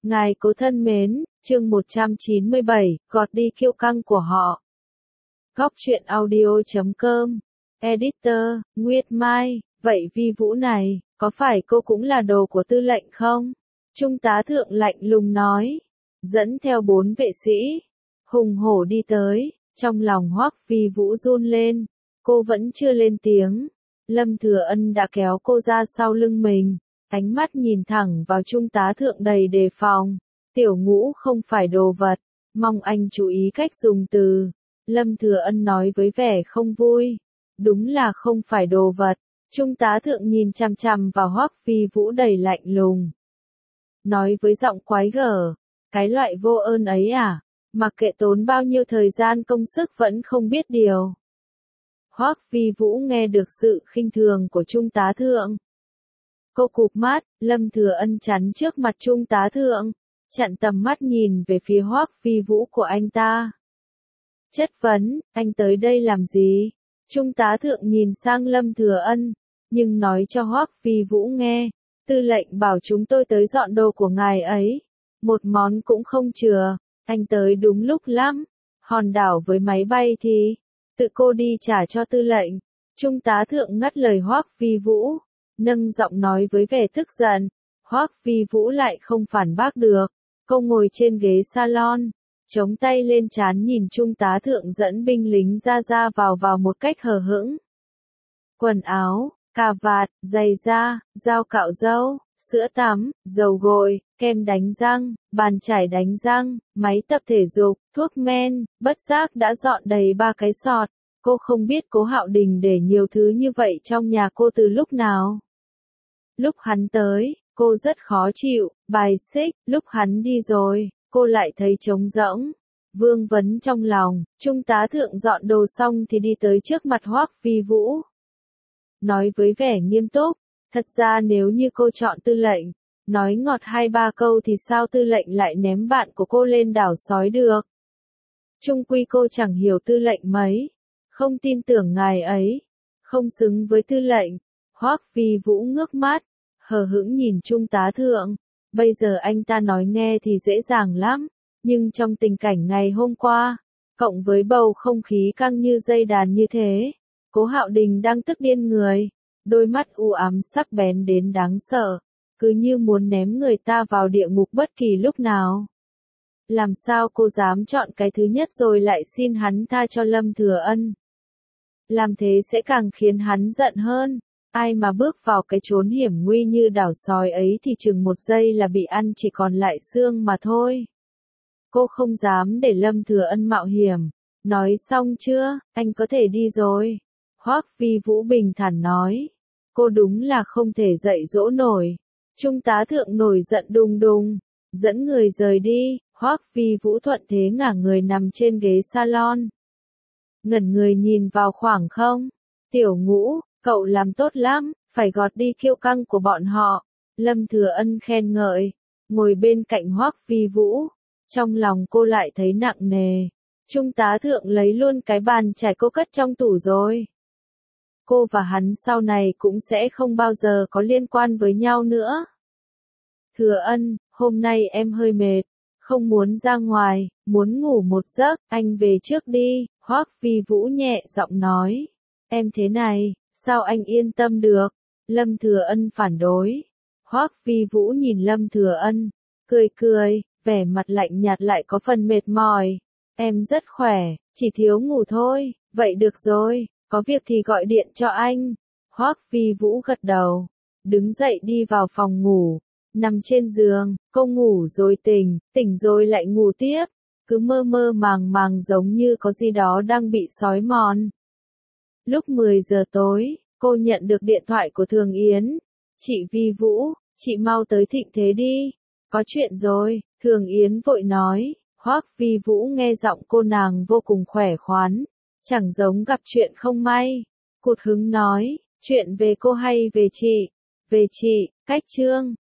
Ngài cố thân mến, chương 197, gọt đi kiêu căng của họ. Góc truyện audio.com. Editor, Nguyệt Mai, vậy Vi Vũ này, có phải cô cũng là đồ của tư lệnh không? Trung tá thượng lạnh lùng nói. Dẫn theo 4 vệ sĩ, hùng hổ đi tới, trong lòng Hoắc Vi Vũ run lên. Cô vẫn chưa lên tiếng. Lâm Thừa Ân đã kéo cô ra sau lưng mình. Ánh mắt nhìn thẳng vào trung tá thượng đầy đề phòng. Tiểu Ngũ không phải đồ vật, mong anh chú ý cách dùng từ. Lâm Thừa Ân nói với vẻ không vui. Đúng là không phải đồ vật. Trung tá thượng nhìn chằm chằm vào Hoắc Vi Vũ đầy lạnh lùng. Nói với giọng quái gở, cái loại vô ơn ấy à, mặc kệ tốn bao nhiêu thời gian công sức vẫn không biết điều. Hoắc Vi Vũ nghe được sự khinh thường của trung tá thượng. Cô cụp mắt, Lâm Thừa Ân chắn trước mặt trung tá thượng, chặn tầm mắt nhìn về phía Hoắc Vi Vũ của anh ta. Chất vấn, anh tới đây làm gì? Trung tá thượng nhìn sang Lâm Thừa Ân, nhưng nói cho Hoắc Vi Vũ nghe, tư lệnh bảo chúng tôi tới dọn đồ của ngài ấy. Một món cũng không chừa, anh tới đúng lúc lắm. Hòn đảo với máy bay thì, tự cô đi trả cho tư lệnh. Trung tá thượng ngắt lời Hoắc Vi Vũ, nâng giọng nói với vẻ tức giận. Hoắc Vi Vũ lại không phản bác được. Cô ngồi trên ghế salon, chống tay lên trán nhìn trung tá thượng dẫn binh lính ra vào một cách hờ hững. Quần áo, cà vạt, giày da, dao cạo râu, sữa tắm, dầu gội, kem đánh răng, bàn chải đánh răng, máy tập thể dục, thuốc men, bất giác đã dọn đầy 3 cái sọt. Cô không biết Cố Hạo Đình để nhiều thứ như vậy trong nhà cô từ lúc nào. Lúc hắn tới, cô rất khó chịu, bài xích, lúc hắn đi rồi, cô lại thấy trống rỗng. Vương vấn trong lòng, trung tá thượng dọn đồ xong thì đi tới trước mặt Hoắc Vi Vũ. Nói với vẻ nghiêm túc, thật ra nếu như cô chọn tư lệnh, nói ngọt 2-3 câu thì sao tư lệnh lại ném bạn của cô lên đảo sói được. Chung quy cô chẳng hiểu tư lệnh mấy, không tin tưởng ngài ấy, không xứng với tư lệnh. Hoắc Vi Vũ ngước mắt, hờ hững nhìn trung tá thượng, bây giờ anh ta nói nghe thì dễ dàng lắm, nhưng trong tình cảnh ngày hôm qua, cộng với bầu không khí căng như dây đàn như thế, Cố Hạo Đình đang tức điên người, đôi mắt u ám sắc bén đến đáng sợ, cứ như muốn ném người ta vào địa ngục bất kỳ lúc nào. Làm sao cô dám chọn cái thứ nhất rồi lại xin hắn tha cho Lâm Thừa Ân? Làm thế sẽ càng khiến hắn giận hơn. Ai mà bước vào cái chốn hiểm nguy như đảo sói ấy thì chừng 1 giây là bị ăn chỉ còn lại xương mà thôi. Cô không dám để Lâm Thừa Ân mạo hiểm. Nói xong chưa, anh có thể đi rồi. Hoắc Vi Vũ bình thản nói. Cô đúng là không thể dạy dỗ nổi. Trung tá thượng nổi giận đùng đùng, dẫn người rời đi. Hoắc Vi Vũ thuận thế ngả người nằm trên ghế salon. Ngẩn người nhìn vào khoảng không. Tiểu Ngũ, cậu làm tốt lắm, phải gọt đi kiêu căng của bọn họ. Lâm Thừa Ân khen ngợi, ngồi bên cạnh Hoắc Vi Vũ. Trong lòng cô lại thấy nặng nề. Trung tá thượng lấy luôn cái bàn chải cô cất trong tủ rồi. Cô và hắn sau này cũng sẽ không bao giờ có liên quan với nhau nữa. Thừa Ân, hôm nay em hơi mệt, không muốn ra ngoài, muốn ngủ một giấc, anh về trước đi. Hoắc Vi Vũ nhẹ giọng nói. Em thế này, sao anh yên tâm được? Lâm Thừa Ân phản đối. Hoắc Vi Vũ nhìn Lâm Thừa Ân, cười, vẻ mặt lạnh nhạt lại có phần mệt mỏi. Em rất khỏe, chỉ thiếu ngủ thôi. Vậy được rồi, có việc thì gọi điện cho anh. Hoắc Vi Vũ gật đầu, đứng dậy đi vào phòng ngủ. Nằm trên giường, cô ngủ rồi tỉnh rồi lại ngủ tiếp. Cứ mơ màng giống như có gì đó đang bị xói mòn. Lúc 10 giờ tối, cô nhận được điện thoại của Thường Yến. Chị Vi Vũ, chị mau tới Thịnh Thế đi. Có chuyện rồi, Thường Yến vội nói. Hoắc Vi Vũ nghe giọng cô nàng vô cùng khỏe khoắn, chẳng giống gặp chuyện không may. Cụt hứng nói, chuyện về cô hay về chị? Về chị, cách chương.